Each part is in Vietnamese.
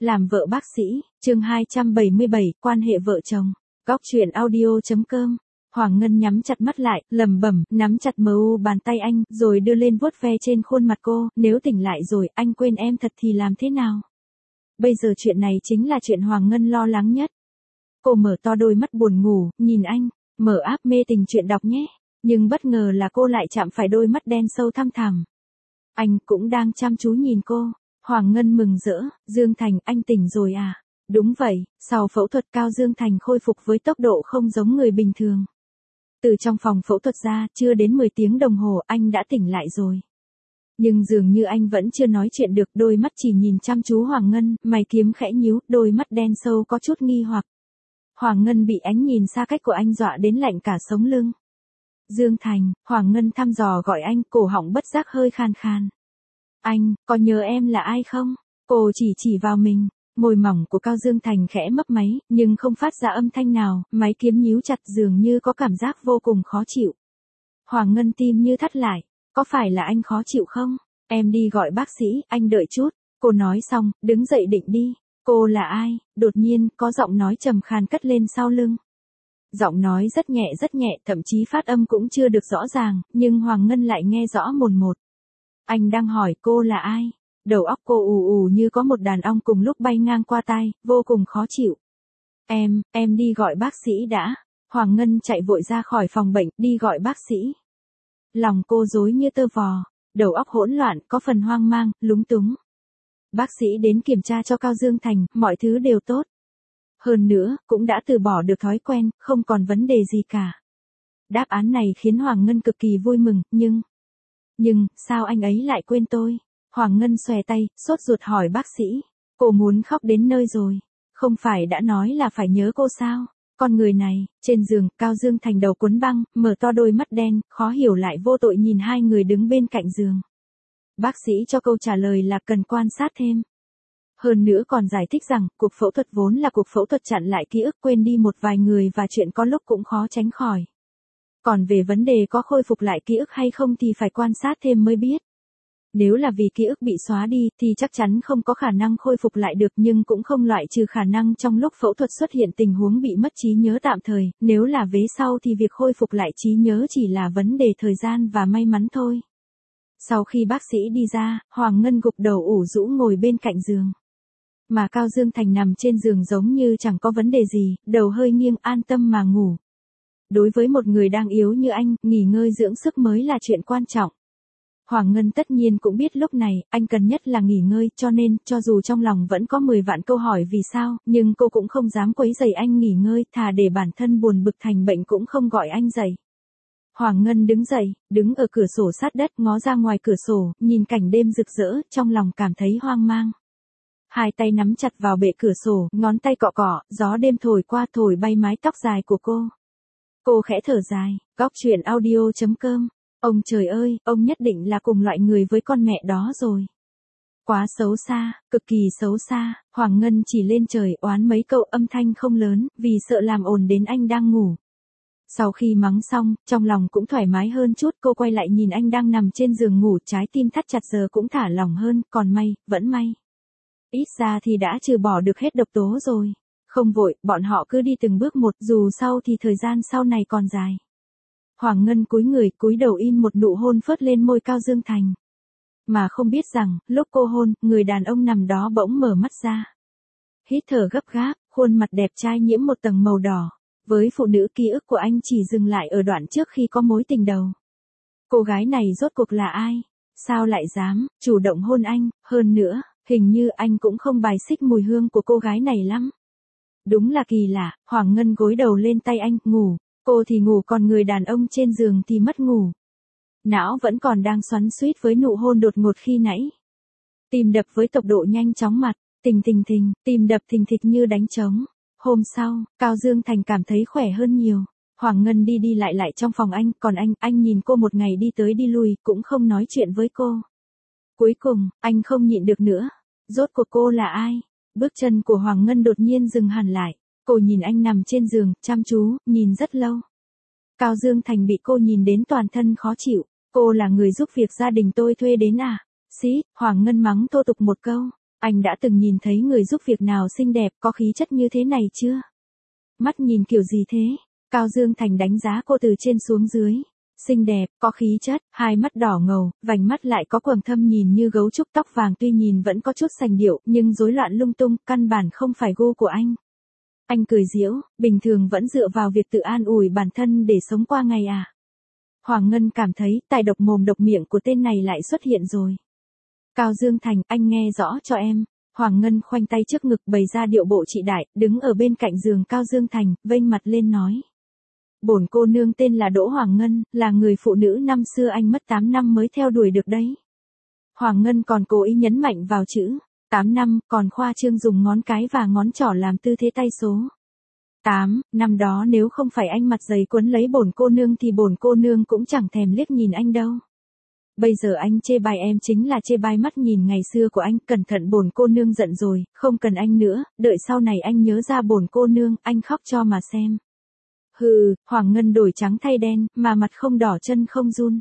Làm vợ bác sĩ, chương 277, quan hệ vợ chồng. Góc truyện audio.com. Hoàng Ngân nhắm chặt mắt lại, lẩm bẩm, nắm chặt bàn tay anh, rồi đưa lên vuốt ve trên khuôn mặt cô, nếu tỉnh lại rồi, anh quên em thật thì làm thế nào? Bây giờ chuyện này chính là chuyện Hoàng Ngân lo lắng nhất. Cô mở to đôi mắt buồn ngủ, nhìn anh, mở app mê tình chuyện đọc nhé. Nhưng bất ngờ là cô lại chạm phải đôi mắt đen sâu thăm thẳm. Anh cũng đang chăm chú nhìn cô. Hoàng Ngân mừng rỡ, Dương Thành, anh tỉnh rồi à? Đúng vậy, sau phẫu thuật Cao Dương Thành khôi phục với tốc độ không giống người bình thường. Từ trong phòng phẫu thuật ra, chưa đến 10 tiếng đồng hồ anh đã tỉnh lại rồi. Nhưng dường như anh vẫn chưa nói chuyện được, đôi mắt chỉ nhìn chăm chú Hoàng Ngân, mày kiếm khẽ nhíu, đôi mắt đen sâu có chút nghi hoặc. Hoàng Ngân bị ánh nhìn xa cách của anh dọa đến lạnh cả sống lưng. Dương Thành, Hoàng Ngân thăm dò gọi anh, cổ họng bất giác hơi khan khan. Anh, có nhớ em là ai không? Cô chỉ vào mình, môi mỏng của Cao Dương Thành khẽ mấp máy, nhưng không phát ra âm thanh nào, máy kiếm nhíu chặt dường như có cảm giác vô cùng khó chịu. Hoàng Ngân tim như thắt lại, có phải là anh khó chịu không? Em đi gọi bác sĩ, anh đợi chút. Cô nói xong, đứng dậy định đi. Cô là ai? Đột nhiên, có giọng nói trầm khàn cất lên sau lưng. Giọng nói rất nhẹ, thậm chí phát âm cũng chưa được rõ ràng, nhưng Hoàng Ngân lại nghe rõ mồn một. Anh đang hỏi cô là ai? Đầu óc cô ù như có một đàn ong cùng lúc bay ngang qua tai, vô cùng khó chịu. Em đi gọi bác sĩ đã. Hoàng Ngân chạy vội ra khỏi phòng bệnh, đi gọi bác sĩ. Lòng cô rối như tơ vò, đầu óc hỗn loạn, có phần hoang mang, lúng túng. Bác sĩ đến kiểm tra cho Cao Dương Thành, mọi thứ đều tốt. Hơn nữa, cũng đã từ bỏ được thói quen, không còn vấn đề gì cả. Đáp án này khiến Hoàng Ngân cực kỳ vui mừng, nhưng, sao anh ấy lại quên tôi? Hoàng Ngân xòe tay, sốt ruột hỏi bác sĩ. Cô muốn khóc đến nơi rồi. Không phải đã nói là phải nhớ cô sao? Con người này, trên giường, Cao Dương Thành đầu cuốn băng, mở to đôi mắt đen, khó hiểu lại vô tội nhìn hai người đứng bên cạnh giường. Bác sĩ cho câu trả lời là cần quan sát thêm. Hơn nữa còn giải thích rằng, cuộc phẫu thuật vốn là cuộc phẫu thuật chặn lại ký ức, quên đi một vài người và chuyện có lúc cũng khó tránh khỏi. Còn về vấn đề có khôi phục lại ký ức hay không thì phải quan sát thêm mới biết. Nếu là vì ký ức bị xóa đi thì chắc chắn không có khả năng khôi phục lại được, nhưng cũng không loại trừ khả năng trong lúc phẫu thuật xuất hiện tình huống bị mất trí nhớ tạm thời, nếu là vế sau thì việc khôi phục lại trí nhớ chỉ là vấn đề thời gian và may mắn thôi. Sau khi bác sĩ đi ra, Hoàng Ngân gục đầu ủ rũ ngồi bên cạnh giường. Mà Cao Dương Thành nằm trên giường giống như chẳng có vấn đề gì, đầu hơi nghiêng an tâm mà ngủ. Đối với một người đang yếu như anh, nghỉ ngơi dưỡng sức mới là chuyện quan trọng. Hoàng Ngân tất nhiên cũng biết lúc này, anh cần nhất là nghỉ ngơi, cho nên, cho dù trong lòng vẫn có 10 vạn câu hỏi vì sao, nhưng cô cũng không dám quấy rầy anh nghỉ ngơi, thà để bản thân buồn bực thành bệnh cũng không gọi anh dậy. Hoàng Ngân đứng dậy, đứng ở cửa sổ sát đất, ngó ra ngoài cửa sổ, nhìn cảnh đêm rực rỡ, trong lòng cảm thấy hoang mang. Hai tay nắm chặt vào bệ cửa sổ, ngón tay cọ cọ, gió đêm thổi qua thổi bay mái tóc dài của cô. Cô khẽ thở dài, góc truyện audio.com. Ông trời ơi, ông nhất định là cùng loại người với con mẹ đó rồi. Quá xấu xa, cực kỳ xấu xa. Hoàng Ngân chỉ lên trời oán mấy câu, âm thanh không lớn, vì sợ làm ồn đến anh đang ngủ. Sau khi mắng xong, trong lòng cũng thoải mái hơn chút, cô quay lại nhìn anh đang nằm trên giường ngủ, trái tim thắt chặt giờ cũng thả lỏng hơn, còn may, vẫn may. Ít ra thì đã trừ bỏ được hết độc tố rồi. Không vội, bọn họ cứ đi từng bước một, dù sau thì thời gian sau này còn dài. Hoàng Ngân cúi đầu in một nụ hôn phớt lên môi Cao Dương Thành. Mà không biết rằng, lúc cô hôn, người đàn ông nằm đó bỗng mở mắt ra. Hít thở gấp gáp, khuôn mặt đẹp trai nhiễm một tầng màu đỏ. Với phụ nữ ký ức của anh chỉ dừng lại ở đoạn trước khi có mối tình đầu. Cô gái này rốt cuộc là ai? Sao lại dám chủ động hôn anh? Hơn nữa, hình như anh cũng không bài xích mùi hương của cô gái này lắm. Đúng là kỳ lạ. Hoàng Ngân gối đầu lên tay anh, ngủ. Cô thì ngủ, còn người đàn ông trên giường thì mất ngủ. Não vẫn còn đang xoắn xuýt với nụ hôn đột ngột khi nãy. Tim đập với tốc độ nhanh chóng mặt, tim đập thình thịch như đánh trống. Hôm sau, Cao Dương Thành cảm thấy khỏe hơn nhiều. Hoàng Ngân đi lại trong phòng anh, còn anh nhìn cô một ngày đi tới đi lui, cũng không nói chuyện với cô. Cuối cùng, anh không nhịn được nữa. Rốt cuộc cô là ai? Bước chân của Hoàng Ngân đột nhiên dừng hẳn lại. Cô nhìn anh nằm trên giường, chăm chú, nhìn rất lâu. Cao Dương Thành bị cô nhìn đến toàn thân khó chịu. Cô là người giúp việc gia đình tôi thuê đến à? Xí, Hoàng Ngân mắng thô tục một câu. Anh đã từng nhìn thấy người giúp việc nào xinh đẹp có khí chất như thế này chưa? Mắt nhìn kiểu gì thế? Cao Dương Thành đánh giá cô từ trên xuống dưới. Xinh đẹp, có khí chất, hai mắt đỏ ngầu, vành mắt lại có quầng thâm nhìn như gấu trúc, tóc vàng tuy nhìn vẫn có chút sành điệu, nhưng rối loạn lung tung, căn bản không phải gu của anh. Anh cười giễu, bình thường vẫn dựa vào việc tự an ủi bản thân để sống qua ngày à. Hoàng Ngân cảm thấy tài độc mồm độc miệng của tên này lại xuất hiện rồi. Cao Dương Thành, anh nghe rõ cho em. Hoàng Ngân khoanh tay trước ngực bày ra điệu bộ trị đại, đứng ở bên cạnh giường Cao Dương Thành, vênh mặt lên nói. Bổn cô nương tên là Đỗ Hoàng Ngân, là người phụ nữ năm xưa anh mất 8 năm mới theo đuổi được đấy. Hoàng Ngân còn cố ý nhấn mạnh vào chữ 8 năm, còn khoa trương dùng ngón cái và ngón trỏ làm tư thế tay số. 8, năm đó nếu không phải anh mặt dày quấn lấy bổn cô nương thì bổn cô nương cũng chẳng thèm liếc nhìn anh đâu. Bây giờ anh chê bai em chính là chê bai mắt nhìn ngày xưa của anh, cẩn thận bổn cô nương giận rồi, không cần anh nữa, đợi sau này anh nhớ ra bổn cô nương, anh khóc cho mà xem. Hừ, Hoàng Ngân đổi trắng thay đen, mà mặt không đỏ chân không run.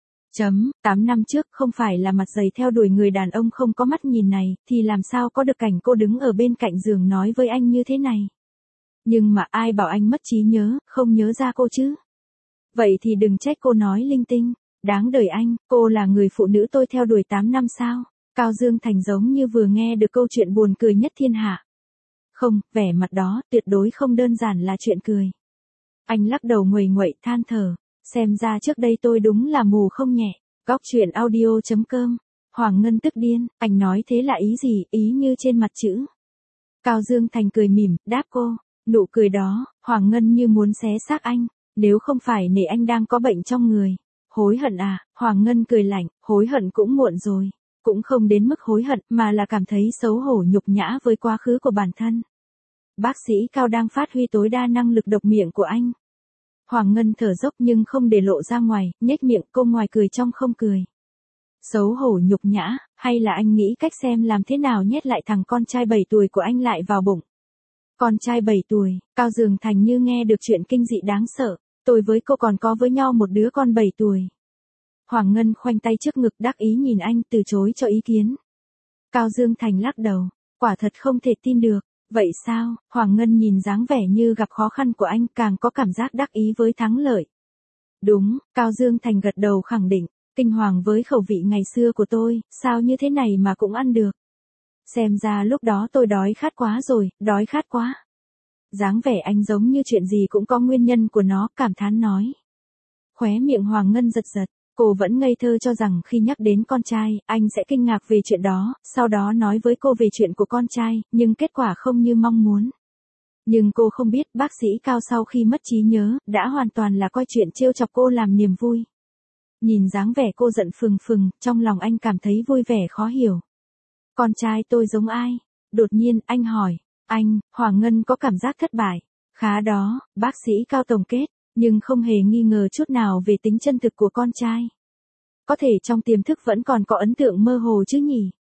8 năm trước không phải là mặt dày theo đuổi người đàn ông không có mắt nhìn này, thì làm sao có được cảnh cô đứng ở bên cạnh giường nói với anh như thế này. Nhưng mà ai bảo anh mất trí nhớ, không nhớ ra cô chứ. Vậy thì đừng trách cô nói linh tinh. Đáng đời anh, cô là người phụ nữ tôi theo đuổi 8 năm sao? Cao Dương Thành giống như vừa nghe được câu chuyện buồn cười nhất thiên hạ. Không, vẻ mặt đó tuyệt đối không đơn giản là chuyện cười. Anh lắc đầu nguầy nguậy than thở. Xem ra trước đây tôi đúng là mù không nhẹ. Góc truyện audio.com. Hoàng Ngân tức điên, anh nói thế là ý gì, ý như trên mặt chữ. Cao Dương Thành cười mỉm, đáp cô. Nụ cười đó, Hoàng Ngân như muốn xé xác anh. Nếu không phải nể anh đang có bệnh trong người. Hối hận à, Hoàng Ngân cười lạnh, hối hận cũng muộn rồi. Cũng không đến mức hối hận mà là cảm thấy xấu hổ nhục nhã với quá khứ của bản thân. Bác sĩ Cao đang phát huy tối đa năng lực độc miệng của anh. Hoàng Ngân thở dốc nhưng không để lộ ra ngoài, nhếch miệng cô ngoài cười trong không cười. Xấu hổ nhục nhã, hay là anh nghĩ cách xem làm thế nào nhét lại thằng con trai 7 tuổi của anh lại vào bụng. Con trai 7 tuổi, Cao Dương Thành như nghe được chuyện kinh dị đáng sợ. Tôi với cô còn có với nhau một đứa con 7 tuổi. Hoàng Ngân khoanh tay trước ngực đắc ý nhìn anh từ chối cho ý kiến. Cao Dương Thành lắc đầu, quả thật không thể tin được. Vậy sao? Hoàng Ngân nhìn dáng vẻ như gặp khó khăn của anh càng có cảm giác đắc ý với thắng lợi. Đúng, Cao Dương Thành gật đầu khẳng định, kinh hoàng với khẩu vị ngày xưa của tôi, sao như thế này mà cũng ăn được. Xem ra lúc đó tôi đói khát quá rồi, đói khát quá. Dáng vẻ anh giống như chuyện gì cũng có nguyên nhân của nó, cảm thán nói. Khóe miệng Hoàng Ngân giật giật, cô vẫn ngây thơ cho rằng khi nhắc đến con trai, anh sẽ kinh ngạc về chuyện đó, sau đó nói với cô về chuyện của con trai, nhưng kết quả không như mong muốn. Nhưng cô không biết bác sĩ Cao sau khi mất trí nhớ, đã hoàn toàn là coi chuyện trêu chọc cô làm niềm vui. Nhìn dáng vẻ cô giận phừng phừng, trong lòng anh cảm thấy vui vẻ khó hiểu. Con trai tôi giống ai? Đột nhiên, anh hỏi. Anh, Hoàng Ngân có cảm giác thất bại. Khá đó, bác sĩ Cao tổng kết, nhưng không hề nghi ngờ chút nào về tính chân thực của con trai. Có thể trong tiềm thức vẫn còn có ấn tượng mơ hồ chứ nhỉ?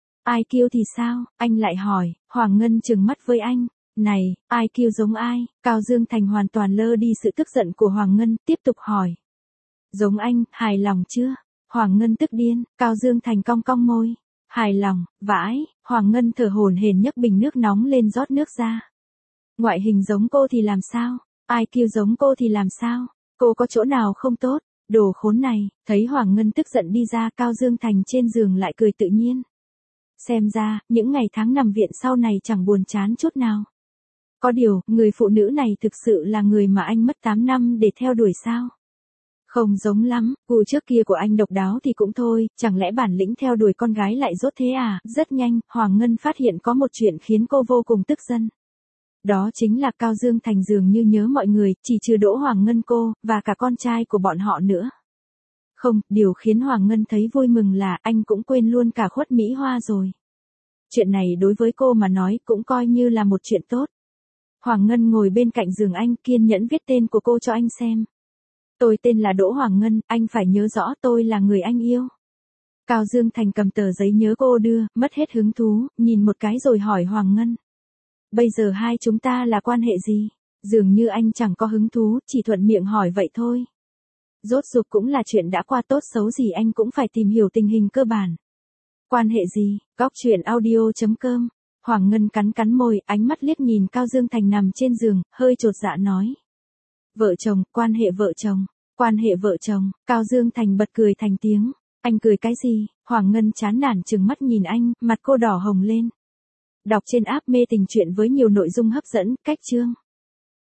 IQ thì sao? Anh lại hỏi, Hoàng Ngân trừng mắt với anh. Này, IQ giống ai? Cao Dương Thành hoàn toàn lơ đi sự tức giận của Hoàng Ngân, tiếp tục hỏi. Giống anh, hài lòng chưa? Hoàng Ngân tức điên, Cao Dương Thành cong cong môi. Hài lòng, vãi, Hoàng Ngân thở hổn hển nhấc bình nước nóng lên rót nước ra. Ngoại hình giống cô thì làm sao? IQ giống cô thì làm sao? Cô có chỗ nào không tốt? Đồ khốn này, thấy Hoàng Ngân tức giận đi ra, Cao Dương Thành trên giường lại cười tự nhiên. Xem ra, những ngày tháng nằm viện sau này chẳng buồn chán chút nào. Có điều, người phụ nữ này thực sự là người mà anh mất 8 năm để theo đuổi sao? Không giống lắm, vụ trước kia của anh độc đáo thì cũng thôi, chẳng lẽ bản lĩnh theo đuổi con gái lại dốt thế à? Rất nhanh, Hoàng Ngân phát hiện có một chuyện khiến cô vô cùng tức giận. Đó chính là Cao Dương Thành dường như nhớ mọi người, chỉ trừ Đỗ Hoàng Ngân cô, và cả con trai của bọn họ nữa. Không, điều khiến Hoàng Ngân thấy vui mừng là anh cũng quên luôn cả Khuất Mỹ Hoa rồi. Chuyện này đối với cô mà nói cũng coi như là một chuyện tốt. Hoàng Ngân ngồi bên cạnh giường anh kiên nhẫn viết tên của cô cho anh xem. Tôi tên là Đỗ Hoàng Ngân, anh phải nhớ rõ tôi là người anh yêu. Cao Dương Thành cầm tờ giấy nhớ cô đưa, mất hết hứng thú, nhìn một cái rồi hỏi Hoàng Ngân. Bây giờ hai chúng ta là quan hệ gì? Dường như anh chẳng có hứng thú, chỉ thuận miệng hỏi vậy thôi. Rốt cuộc cũng là chuyện đã qua, tốt xấu gì anh cũng phải tìm hiểu tình hình cơ bản. Quan hệ gì? Góc chuyện audio.com. Hoàng Ngân cắn cắn môi, ánh mắt liếc nhìn Cao Dương Thành nằm trên giường, hơi chột dạ nói. Vợ chồng, quan hệ vợ chồng, quan hệ vợ chồng. Cao Dương Thành bật cười thành tiếng. Anh cười cái gì? Hoàng Ngân chán nản trừng mắt nhìn anh, mặt cô đỏ hồng lên. Đọc trên app mê tình truyện với nhiều nội dung hấp dẫn, cách chương.